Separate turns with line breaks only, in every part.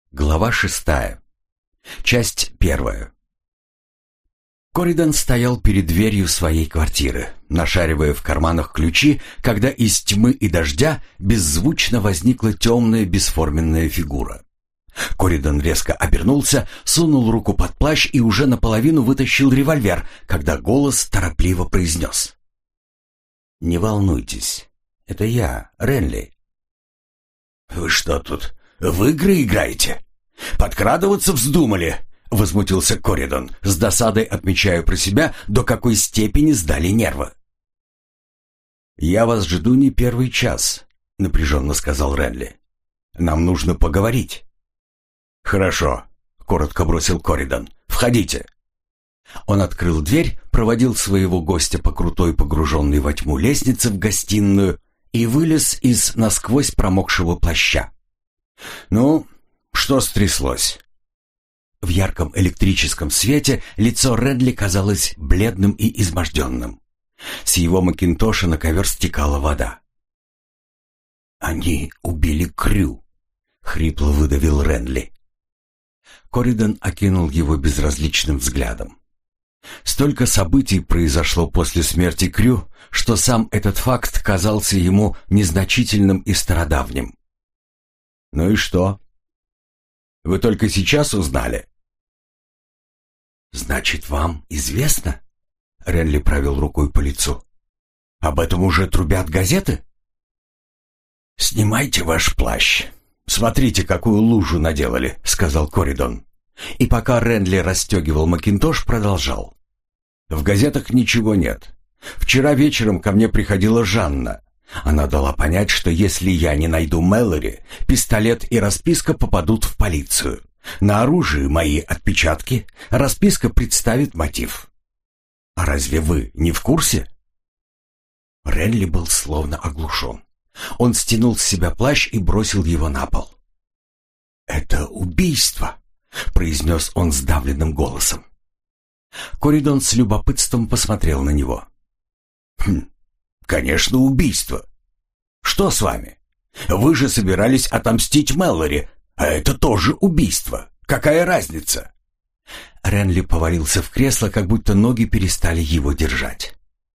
Глава 6. Часть 1. Коридон стоял перед дверью своей квартиры, нашаривая в карманах ключи, когда из тьмы и дождя беззвучно возникла темная бесформенная фигура. Коридон резко обернулся, сунул руку под плащ и уже наполовину вытащил револьвер, когда голос торопливо произнес: «Не волнуйтесь, это я, Ренли». «Вы что тут, в игры играете? Подкрадываться вздумали?» — возмутился Коридон, с досадой отмечая про себя, до какой степени сдали нервы. «Я вас жду не первый час», — напряженно сказал Ренли. «Нам нужно поговорить». «Хорошо», — коротко бросил Коридон. «Входите». Он открыл дверь, проводил своего гостя по крутой, погруженной во тьму лестнице в гостиную и вылез из насквозь промокшего плаща. «Ну, что стряслось?» В ярком электрическом свете лицо Ренли казалось бледным и изможденным. С его макинтоша на ковер стекала вода. «Они убили Крю», — хрипло выдавил Ренли. Коридон окинул его безразличным взглядом. Столько событий произошло после смерти Крю, что сам этот факт казался ему незначительным и стародавним. «Ну и что? Вы только сейчас узнали?» «Значит, вам известно?» — Ренли провел рукой по лицу. «Об этом уже трубят газеты?» «Снимайте ваш плащ. Смотрите, какую лужу наделали», — сказал Коридон. И пока Ренли расстегивал макинтош, продолжал. «В газетах ничего нет. Вчера вечером ко мне приходила Жанна. Она дала понять, что если я не найду Мэлори, пистолет и расписка попадут в полицию. На оружии мои отпечатки, расписка представит мотив. А разве вы не в курсе?» Ренли был словно оглушен. Он стянул с себя плащ и бросил его на пол. «Это убийство», — произнес он сдавленным голосом. Коридон с любопытством посмотрел на него. «Конечно, убийство. Что с вами? Вы же собирались отомстить Мэлори, а это тоже убийство. Какая разница?» Ренли повалился в кресло, как будто ноги перестали его держать.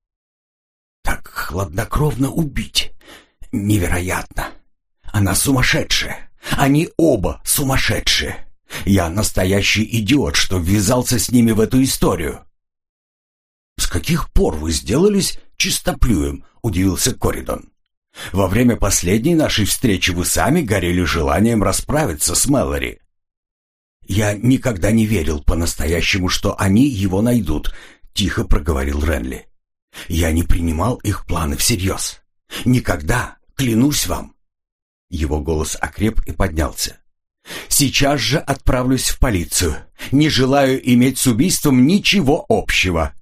«Так хладнокровно убить. Невероятно. Она сумасшедшая. Они оба сумасшедшие. Я настоящий идиот, что ввязался с ними в эту историю». «С каких пор вы сделались чистоплюем?» — удивился Коридон. «Во время последней нашей встречи вы сами горели желанием расправиться с Мэлори». «Я никогда не верил по-настоящему, что они его найдут», — тихо проговорил Ренли. «Я не принимал их планы всерьез. Никогда, клянусь вам». Его голос окреп и поднялся. «Сейчас же отправлюсь в полицию. Не желаю иметь с убийством ничего общего».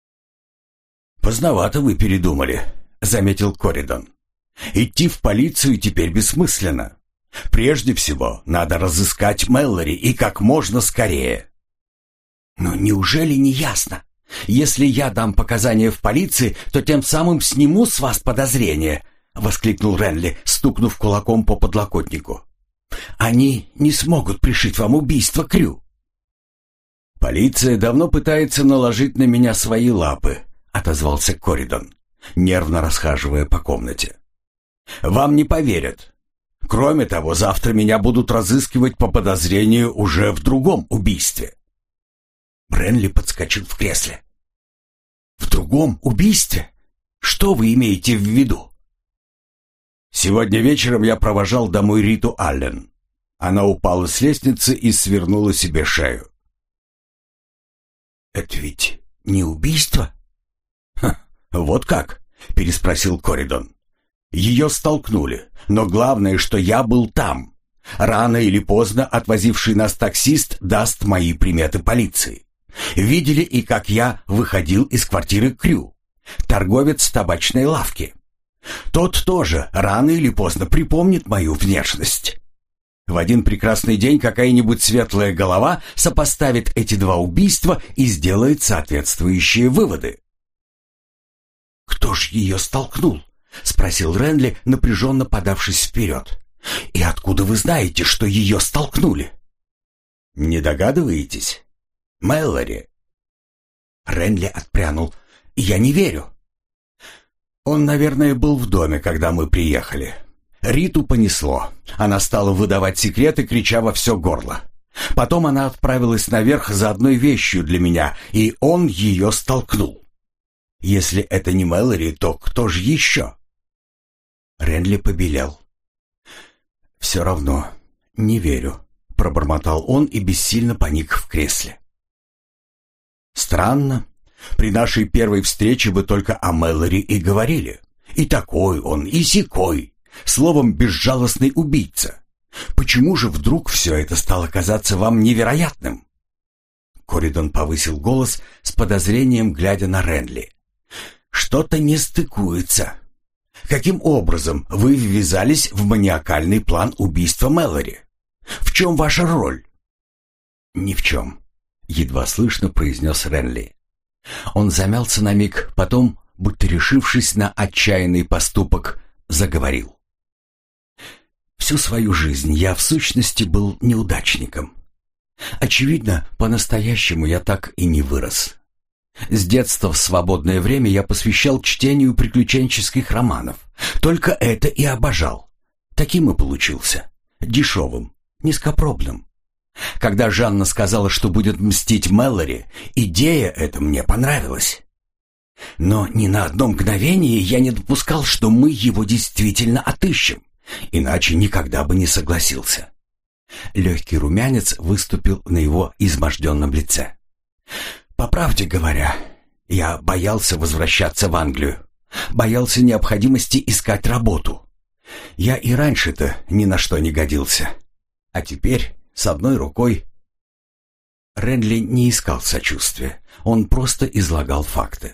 «Поздновато вы передумали», — заметил Коридон. «Идти в полицию теперь бессмысленно. Прежде всего, надо разыскать Мэлори и как можно скорее». «Но неужели не ясно? Если я дам показания в полиции, то тем самым сниму с вас подозрения», — воскликнул Ренли, стукнув кулаком по подлокотнику. «Они не смогут пришить вам убийство Крю». «Полиция давно пытается наложить на меня свои лапы», — отозвался Коридон, нервно расхаживая по комнате. «Вам не поверят. Кроме того, завтра меня будут разыскивать по подозрению уже в другом убийстве». Ренли подскочил в кресле. «В другом убийстве? Что вы имеете в виду?» «Сегодня вечером я провожал домой Риту Аллен. Она упала с лестницы и свернула себе шею». «Это ведь не убийство?» «Вот как?» — переспросил Коридон. «Ее столкнули, но главное, что я был там. Рано или поздно отвозивший нас таксист даст мои приметы полиции. Видели и как я выходил из квартиры Крю. Торговец табачной лавки. Тот тоже рано или поздно припомнит мою внешность. В один прекрасный день какая-нибудь светлая голова сопоставит эти два убийства и сделает соответствующие выводы». «Кто ж ее столкнул?» — спросил Ренли, напряженно подавшись вперед. «И откуда вы знаете, что ее столкнули? «Не догадываетесь? Мэлори». Ренли отпрянул. «Я не верю». «Он, наверное, был в доме, когда мы приехали. Риту понесло. Она стала выдавать секреты, крича во все горло. Потом она отправилась наверх за одной вещью для меня, и он ее столкнул. Если это не Мэлори, то кто же еще?» Ренли побелел. «Все равно не верю», — пробормотал он и бессильно поник в кресле. «Странно. При нашей первой встрече вы только о Мэлори и говорили. И такой он, и сякой. Словом, безжалостный убийца. Почему же вдруг все это стало казаться вам невероятным?» Коридон повысил голос с подозрением, глядя на Ренли. «Что-то не стыкуется. Каким образом вы ввязались в маниакальный план убийства Мэлори? В чем ваша роль?» «Ни в чем», — едва слышно произнес Ренли. Он замялся на миг, потом, будто решившись на отчаянный поступок, заговорил. «Всю свою жизнь я в сущности был неудачником. Очевидно, по-настоящему я так и не вырос. С детства в свободное время я посвящал чтению приключенческих романов. Только это и обожал. Таким и получился. Дешевым, низкопробным. Когда Жанна сказала, что будет мстить Мэлори, идея эта мне понравилась. Но ни на одно мгновение я не допускал, что мы его действительно отыщем, иначе никогда бы не согласился». Легкий румянец выступил на его изможденном лице. «По правде говоря, я боялся возвращаться в Англию, боялся необходимости искать работу. Я и раньше-то ни на что не годился. А теперь с одной рукой...» Ренли не искал сочувствия, он просто излагал факты.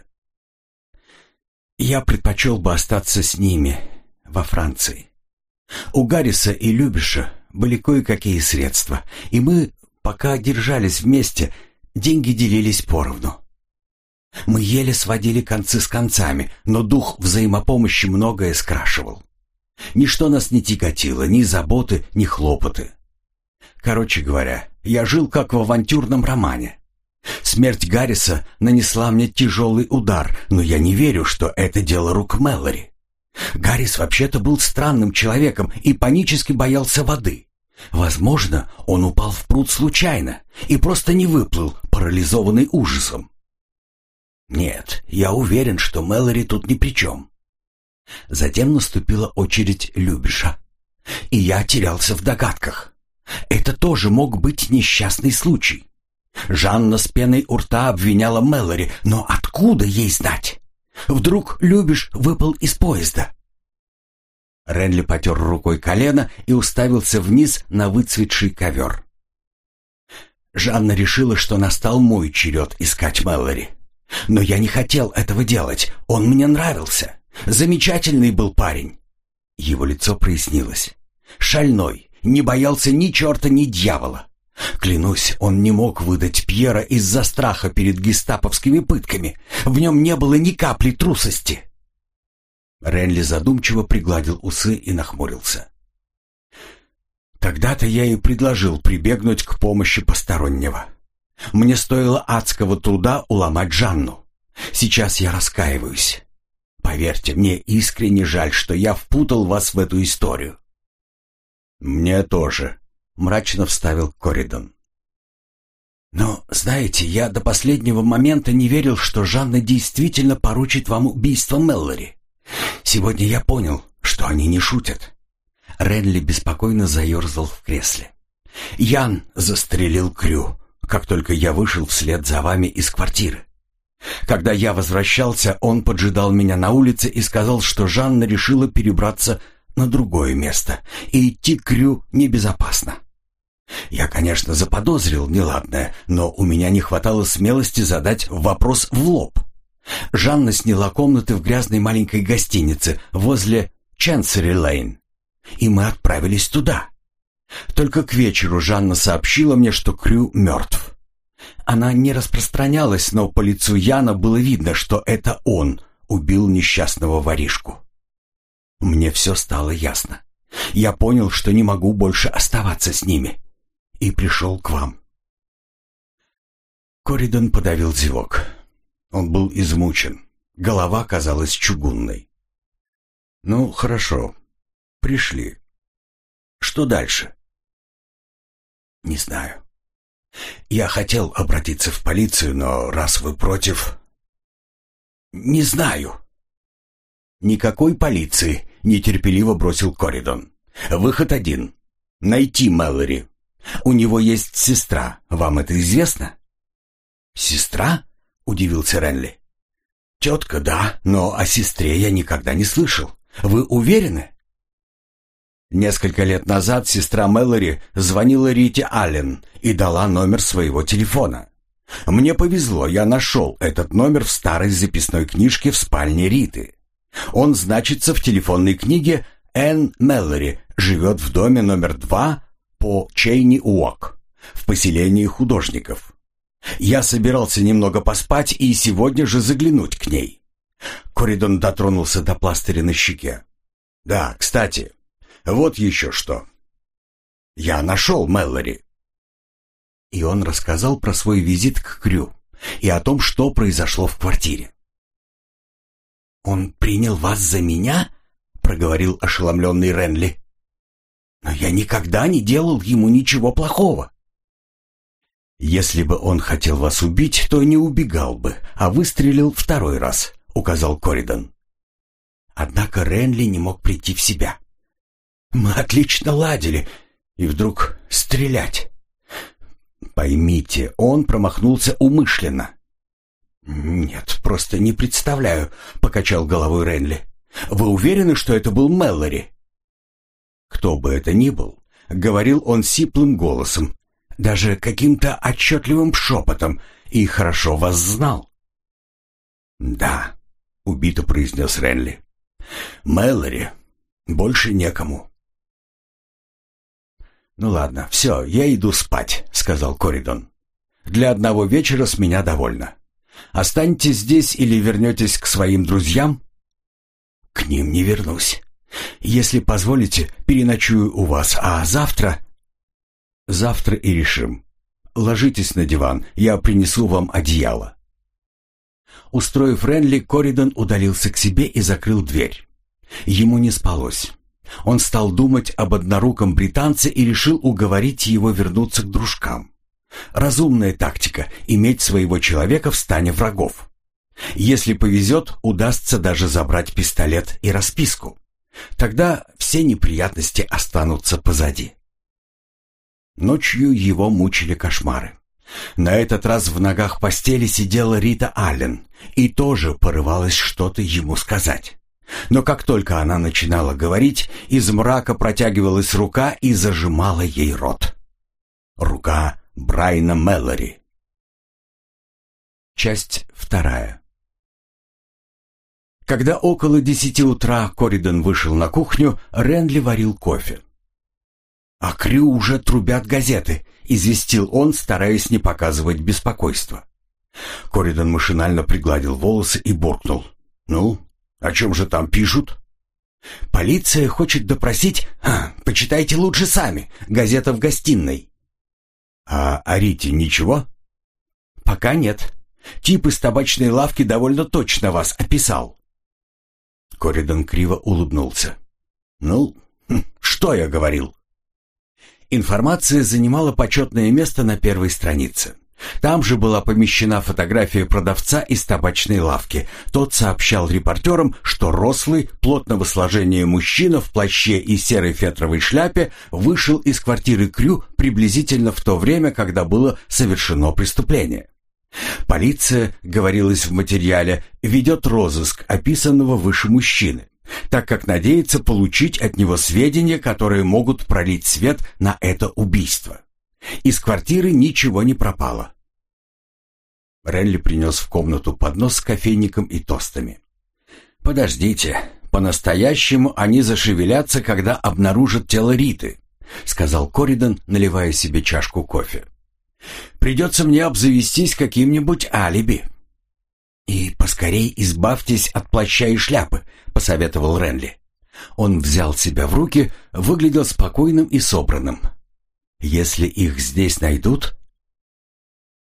«Я предпочел бы остаться с ними во Франции. У Гарриса и Любиша были кое-какие средства, и мы, пока держались вместе, деньги делились поровну. Мы еле сводили концы с концами, но дух взаимопомощи многое скрашивал. Ничто нас не тяготило, ни заботы, ни хлопоты. Короче говоря, я жил как в авантюрном романе. Смерть Гарриса нанесла мне тяжелый удар, но я не верю, что это дело рук Мэлори. Гаррис вообще-то был странным человеком и панически боялся воды. Возможно, он упал в пруд случайно и просто не выплыл, парализованный ужасом. Нет, я уверен, что Мэлори тут ни при чем. Затем наступила очередь Любиша, и я терялся в догадках. Это тоже мог быть несчастный случай. Жанна с пеной у рта обвиняла Мэлори, но откуда ей знать? Вдруг Любиш выпал из поезда? Ренли потер рукой колено и уставился вниз на выцветший ковер. Жанна решила, что настал мой черед искать Мэлори. Но я не хотел этого делать, он мне нравился. Замечательный был парень. Его лицо прояснилось. Шальной, не боялся ни черта, ни дьявола. Клянусь, он не мог выдать Пьера из-за страха перед гестаповскими пытками. В нем не было ни капли трусости. Ренли задумчиво пригладил усы и нахмурился. Тогда-то я и предложил прибегнуть к помощи постороннего. Мне стоило адского труда уломать Жанну. Сейчас я раскаиваюсь. Поверьте, мне искренне жаль, что я впутал вас в эту историю. Мне тоже, мрачно вставил Коридон. Но, знаете, я до последнего момента не верил, что Жанна действительно поручит вам убийство Мэлори. Сегодня я понял, что они не шутят. Ренли беспокойно заерзал в кресле. Ян застрелил Крю, как только я вышел вслед за вами из квартиры. Когда я возвращался, он поджидал меня на улице и сказал, что Жанна решила перебраться на другое место, и идти к Крю небезопасно. Я, конечно, заподозрил неладное, но у меня не хватало смелости задать вопрос в лоб. Жанна сняла комнаты в грязной маленькой гостинице возле Ченсери-Лейн, и мы отправились туда. Только к вечеру Жанна сообщила мне, что Крю мертв. Она не распространялась, но по лицу Яна было видно, что это он убил несчастного воришку. Мне все стало ясно. Я понял, что не могу больше оставаться с ними, и пришел к вам. Коридон подавил зевок. Он был измучен. Голова казалась чугунной. «Ну, хорошо. Пришли. Что дальше?» «Не знаю. Я хотел обратиться в полицию, но раз вы против...» «Не знаю». «Никакой полиции», — нетерпеливо бросил Коридон. «Выход один. Найти Мэлори. У него есть сестра. Вам это известно?» «Сестра?» — удивился Ренли. «Тетка, да, но о сестре я никогда не слышал. Вы уверены?» Несколько лет назад сестра Мэлори звонила Рите Аллен и дала номер своего телефона. Мне повезло, я нашел этот номер в старой записной книжке в спальне Риты. Он значится в телефонной книге «Энн Мэлори живет в доме номер 2 по Чейни-Уок в поселении художников. Я собирался немного поспать и сегодня же заглянуть к ней». Коридон дотронулся до пластыря на щеке. «Да, кстати, вот еще что. Я нашел Мэлори». И он рассказал про свой визит к Крю и о том, что произошло в квартире. «Он принял вас за меня?» — проговорил ошеломленный Ренли. «Но я никогда не делал ему ничего плохого». «Если бы он хотел вас убить, то не убегал бы, а выстрелил второй раз», — указал Коридон. Однако Ренли не мог прийти в себя. «Мы отлично ладили, и вдруг стрелять». «Поймите, он промахнулся умышленно». «Нет, просто не представляю», — покачал головой Ренли. «Вы уверены, что это был Мэлори?» «Кто бы это ни был», — говорил он сиплым голосом, даже каким-то отчетливым шепотом, и хорошо вас знал. «Да», — убито произнес Ренли. «Мэлори. Больше некому». «Ну ладно, все, я иду спать», — сказал Коридон. «Для одного вечера с меня довольно. Останетесь здесь или вернетесь к своим друзьям?» «К ним не вернусь. Если позволите, переночую у вас, а завтра...» «Завтра и решим. Ложитесь на диван, я принесу вам одеяло». Устроив Ренли, Коридон удалился к себе и закрыл дверь. Ему не спалось. Он стал думать об одноруком британце и решил уговорить его вернуться к дружкам. Разумная тактика — иметь своего человека в стане врагов. Если повезет, удастся даже забрать пистолет и расписку. Тогда все неприятности останутся позади. Ночью его мучили кошмары. На этот раз в ногах постели сидела Рита Аллен и тоже порывалась что-то ему сказать. Но как только она начинала говорить, из мрака протягивалась рука и зажимала ей рот. Рука Брайана Мэлори. Часть 2. Когда около 10 утра Коридон вышел на кухню, Ренли варил кофе. «А Крю уже трубят газеты», — известил он, стараясь не показывать беспокойства. Коридон машинально пригладил волосы и буркнул. «Ну, о чем же там пишут?» «Полиция хочет допросить... почитайте лучше сами. Газета в гостиной». «А о Рите ничего?» «Пока нет. Тип из табачной лавки довольно точно вас описал». Коридон криво улыбнулся. «Ну, что я говорил?» Информация занимала почетное место на первой странице. Там же была помещена фотография продавца из табачной лавки. Тот сообщал репортерам, что рослый, плотного сложения мужчина в плаще и серой фетровой шляпе вышел из квартиры Крю приблизительно в то время, когда было совершено преступление. Полиция, говорилось в материале, ведет розыск описанного выше мужчины, так как надеется получить от него сведения, которые могут пролить свет на это убийство. Из квартиры ничего не пропало. Ренли принес в комнату поднос с кофейником и тостами. «Подождите, по-настоящему они зашевелятся, когда обнаружат тело Риты», — сказал Коридон, наливая себе чашку кофе. «Придется мне обзавестись каким-нибудь алиби». «И поскорей избавьтесь от плаща и шляпы», — посоветовал Ренли. Он взял себя в руки, выглядел спокойным и собранным. «Если их здесь найдут...»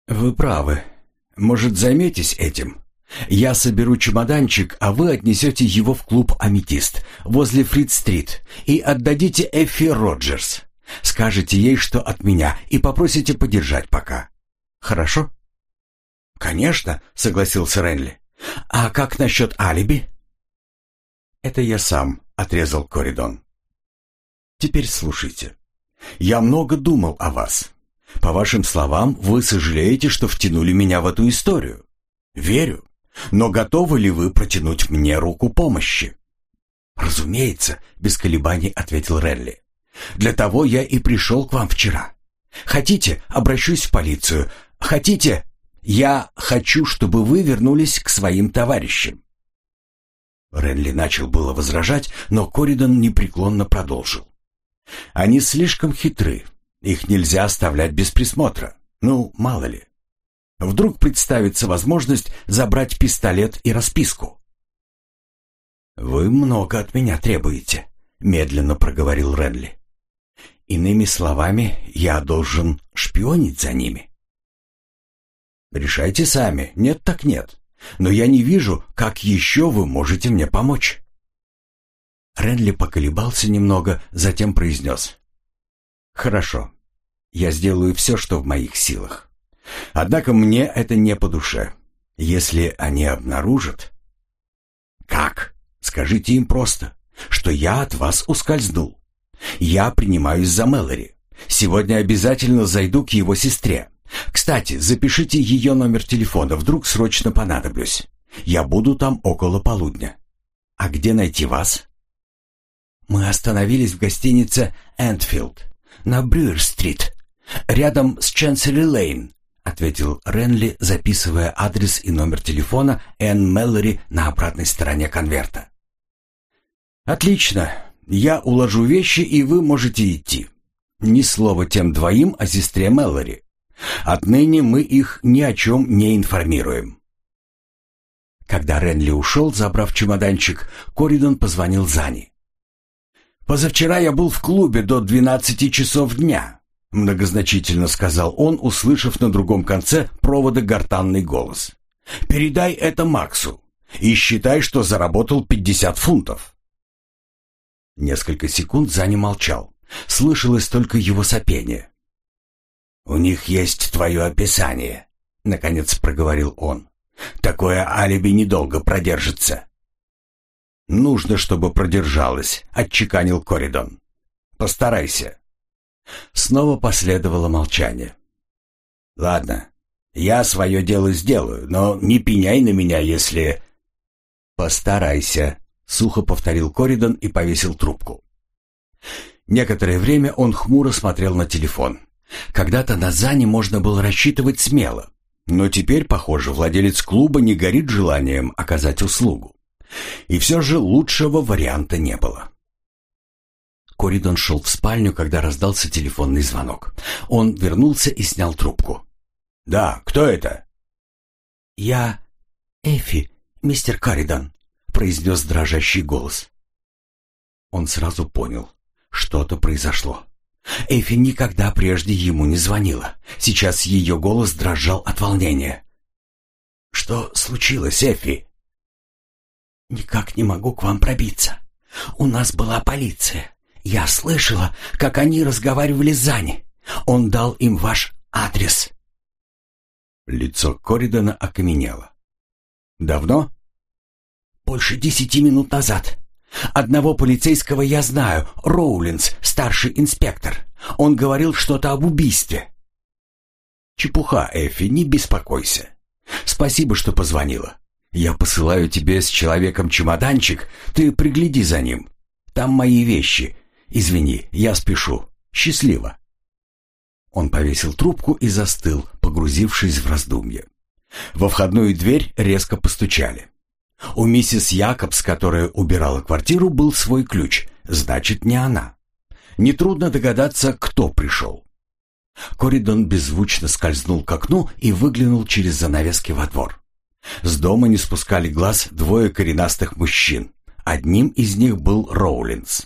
«Вы правы. Может, займитесь этим? Я соберу чемоданчик, а вы отнесете его в клуб «Аметист» возле Фрид-стрит и отдадите Эффи Роджерс. Скажете ей, что от меня, и попросите подержать пока. Хорошо?» «Конечно», — согласился Ренли. «А как насчет алиби?» «Это я сам», — отрезал Коридон. «Теперь слушайте. Я много думал о вас. По вашим словам, вы сожалеете, что втянули меня в эту историю. Верю. Но готовы ли вы протянуть мне руку помощи?» «Разумеется», — без колебаний ответил Ренли. «Для того я и пришел к вам вчера. Хотите, обращусь в полицию. Хотите, я хочу, чтобы вы вернулись к своим товарищам». Ренли начал было возражать, но Коридон непреклонно продолжил. «Они слишком хитры. Их нельзя оставлять без присмотра. Ну, мало ли. Вдруг представится возможность забрать пистолет и расписку». «Вы много от меня требуете», — медленно проговорил Ренли. «Иными словами, я должен шпионить за ними». «Решайте сами, нет так нет. Но я не вижу, как еще вы можете мне помочь». Ренли поколебался немного, затем произнес. «Хорошо, я сделаю все, что в моих силах. Однако мне это не по душе. Если они обнаружат...» «Как? Скажите им просто, что я от вас ускользнул. Я принимаюсь за Мэлори. Сегодня обязательно зайду к его сестре. Кстати, запишите ее номер телефона, вдруг срочно понадоблюсь. Я буду там около полудня. А где найти вас?» «Мы остановились в гостинице «Энфилд» на Брюер-стрит, рядом с Ченсери-лейн», ответил Ренли, записывая адрес и номер телефона Энн Мэлори на обратной стороне конверта. «Отлично. Я уложу вещи, и вы можете идти. Ни слова тем двоим о сестре Мэлори. Отныне мы их ни о чем не информируем». Когда Ренли ушел, забрав чемоданчик, Коридон позвонил Зани. «Позавчера я был в клубе до 12 часов дня», — многозначительно сказал он, услышав на другом конце провода гортанный голос. «Передай это Максу и считай, что заработал 50 фунтов». Несколько секунд Зани молчал. Слышалось только его сопение. «У них есть твое описание», — наконец проговорил он. «Такое алиби недолго продержится». «Нужно, чтобы продержалось», — отчеканил Коридон. «Постарайся». Снова последовало молчание. «Ладно, я свое дело сделаю, но не пеняй на меня, если...» «Постарайся», — сухо повторил Коридон и повесил трубку. Некоторое время он хмуро смотрел на телефон. Когда-то на Зани можно было рассчитывать смело, но теперь, похоже, владелец клуба не горит желанием оказать услугу. И все же лучшего варианта не было. Коридон шел в спальню, когда раздался телефонный звонок. Он вернулся и снял трубку. «Да, кто это?» «Я Эффи, мистер Коридон», — произнес дрожащий голос. Он сразу понял, что-то произошло. Эффи никогда прежде ему не звонила. Сейчас ее голос дрожал от волнения. «Что случилось, Эффи?» «Никак не могу к вам пробиться. У нас была полиция. Я слышала, как они разговаривали с Зани. Он дал им ваш адрес». Лицо Коридона окаменело. «Давно?» «Больше 10 минут назад. Одного полицейского я знаю, Роулинс, старший инспектор. Он говорил что-то об убийстве». «Чепуха, Эффи, не беспокойся. Спасибо, что позвонила. Я посылаю тебе с человеком чемоданчик, ты пригляди за ним. Там мои вещи. Извини, я спешу. Счастливо». Он повесил трубку и застыл, погрузившись в раздумье. Во входную дверь резко постучали. У миссис Якобс, которая убирала квартиру, был свой ключ, значит, не она. Нетрудно догадаться, кто пришел. Коридон беззвучно скользнул к окну и выглянул через занавески во двор. С дома не спускали глаз двое коренастых мужчин. Одним из них был Роулинс.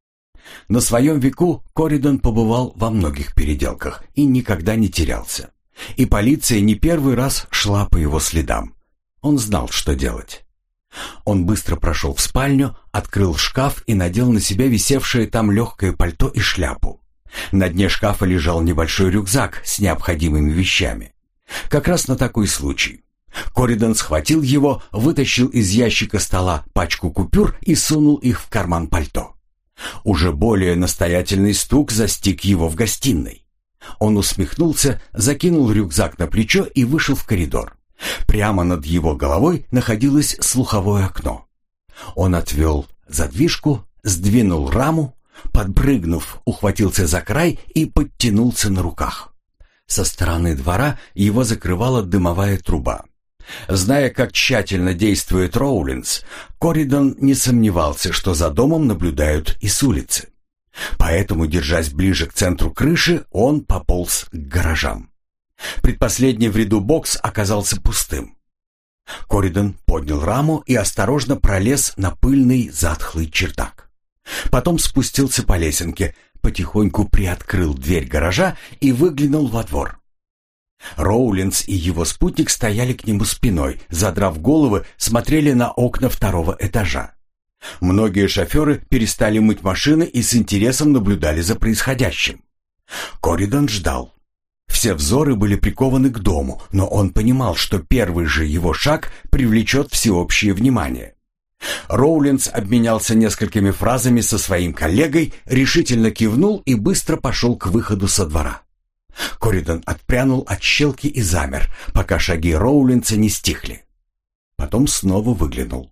На своем веку Коридон побывал во многих переделках и никогда не терялся. И полиция не первый раз шла по его следам. Он знал, что делать. Он быстро прошел в спальню, открыл шкаф и надел на себя висевшее там легкое пальто и шляпу. На дне шкафа лежал небольшой рюкзак с необходимыми вещами. Как раз на такой случай. Коридон схватил его, вытащил из ящика стола пачку купюр и сунул их в карман пальто. Уже более настоятельный стук застиг его в гостиной. Он усмехнулся, закинул рюкзак на плечо и вышел в коридор. Прямо над его головой находилось слуховое окно. Он отвел задвижку, сдвинул раму, подпрыгнув, ухватился за край и подтянулся на руках. Со стороны двора его закрывала дымовая труба. Зная, как тщательно действует Роулинс, Коридон не сомневался, что за домом наблюдают и с улицы. Поэтому, держась ближе к центру крыши, он пополз к гаражам. Предпоследний в ряду бокс оказался пустым. Коридон поднял раму и осторожно пролез на пыльный затхлый чердак. Потом спустился по лесенке, потихоньку приоткрыл дверь гаража и выглянул во двор. Роулинс и его спутник стояли к нему спиной, задрав головы, смотрели на окна второго этажа. Многие шоферы перестали мыть машины и с интересом наблюдали за происходящим. Коридон ждал. Все взоры были прикованы к дому, но он понимал, что первый же его шаг привлечет всеобщее внимание. Роулинс обменялся несколькими фразами со своим коллегой, решительно кивнул и быстро пошел к выходу со двора. Коридон отпрянул от щелки и замер, пока шаги Роулинса не стихли. Потом снова выглянул.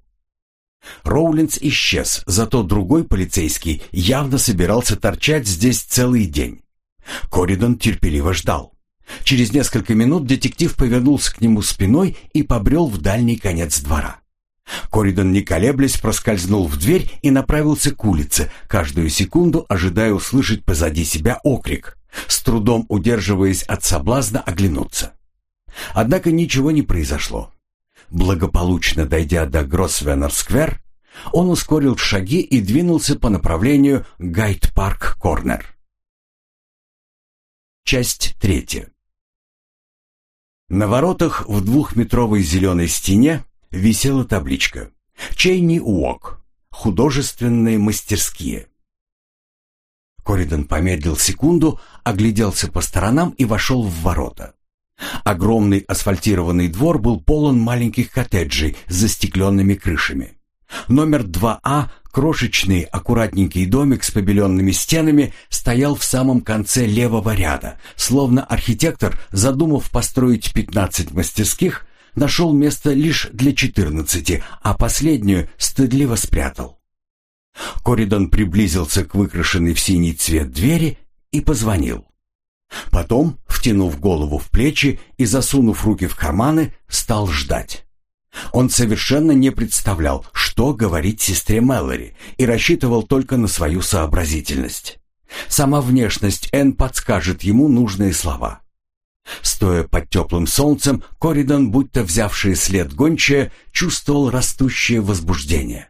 Роулинс исчез, зато другой полицейский явно собирался торчать здесь целый день. Коридон терпеливо ждал. Через несколько минут детектив повернулся к нему спиной и побрел в дальний конец двора. Коридон, не колеблясь, проскользнул в дверь и направился к улице, каждую секунду ожидая услышать позади себя окрик, с трудом удерживаясь от соблазна оглянуться. Однако ничего не произошло. Благополучно дойдя до Гросвеннер-сквер, он ускорил шаги и двинулся по направлению Гайд-парк-корнер. Часть 3. На воротах в 2-метровой зеленой стене висела табличка «Чейни Уок. Художественные мастерские». Коридон помедлил секунду, огляделся по сторонам и вошел в ворота. Огромный асфальтированный двор был полон маленьких коттеджей с застекленными крышами. Номер 2А, крошечный аккуратненький домик с побеленными стенами, стоял в самом конце левого ряда, словно архитектор, задумав построить 15 мастерских, нашел место лишь для 14, а последнюю стыдливо спрятал. Коридон приблизился к выкрашенной в синий цвет двери и позвонил. Потом, втянув голову в плечи и засунув руки в карманы, стал ждать. Он совершенно не представлял, что говорить сестре Мэлори, и рассчитывал только на свою сообразительность. Сама внешность Энн подскажет ему нужные слова. Стоя под теплым солнцем, Коридон, будто взявший след гончая, чувствовал растущее возбуждение.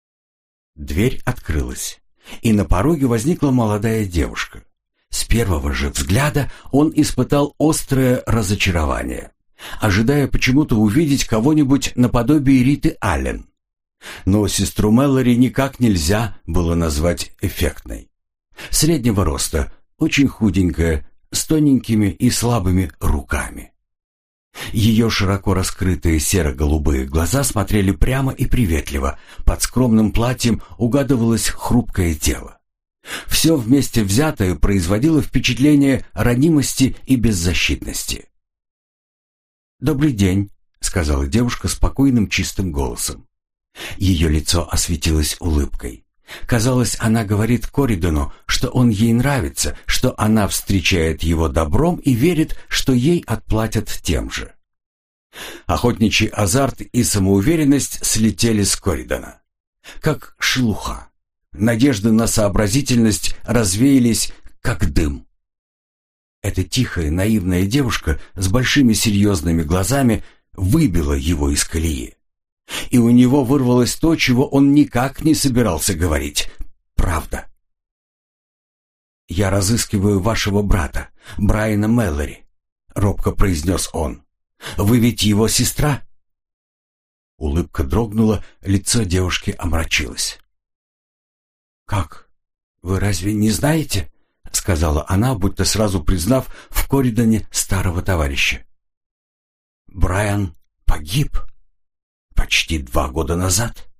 Дверь открылась, и на пороге возникла молодая девушка. С первого же взгляда он испытал острое разочарование, ожидая почему-то увидеть кого-нибудь наподобие Риты Аллен. Но сестру Мэлори никак нельзя было назвать эффектной. Среднего роста, очень худенькая, с тоненькими и слабыми руками. Ее широко раскрытые серо-голубые глаза смотрели прямо и приветливо, под скромным платьем угадывалось хрупкое тело. Все вместе взятое производило впечатление ранимости и беззащитности. «Добрый день», — сказала девушка спокойным чистым голосом. Ее лицо осветилось улыбкой. Казалось, она говорит Коридону, что он ей нравится, что она встречает его добром и верит, что ей отплатят тем же. Охотничий азарт и самоуверенность слетели с Коридона, как шелуха. Надежды на сообразительность развеялись, как дым. Эта тихая, наивная девушка с большими серьезными глазами выбила его из колеи. И у него вырвалось то, чего он никак не собирался говорить. Правда. «Я разыскиваю вашего брата, Брайана Мэлори. робко произнес он. «Вы ведь его сестра?» Улыбка дрогнула, лицо девушки омрачилось. «Как? Вы разве не знаете?» — сказала она, будто сразу признав в Коридоне старого товарища. «Брайан погиб почти 2 года назад».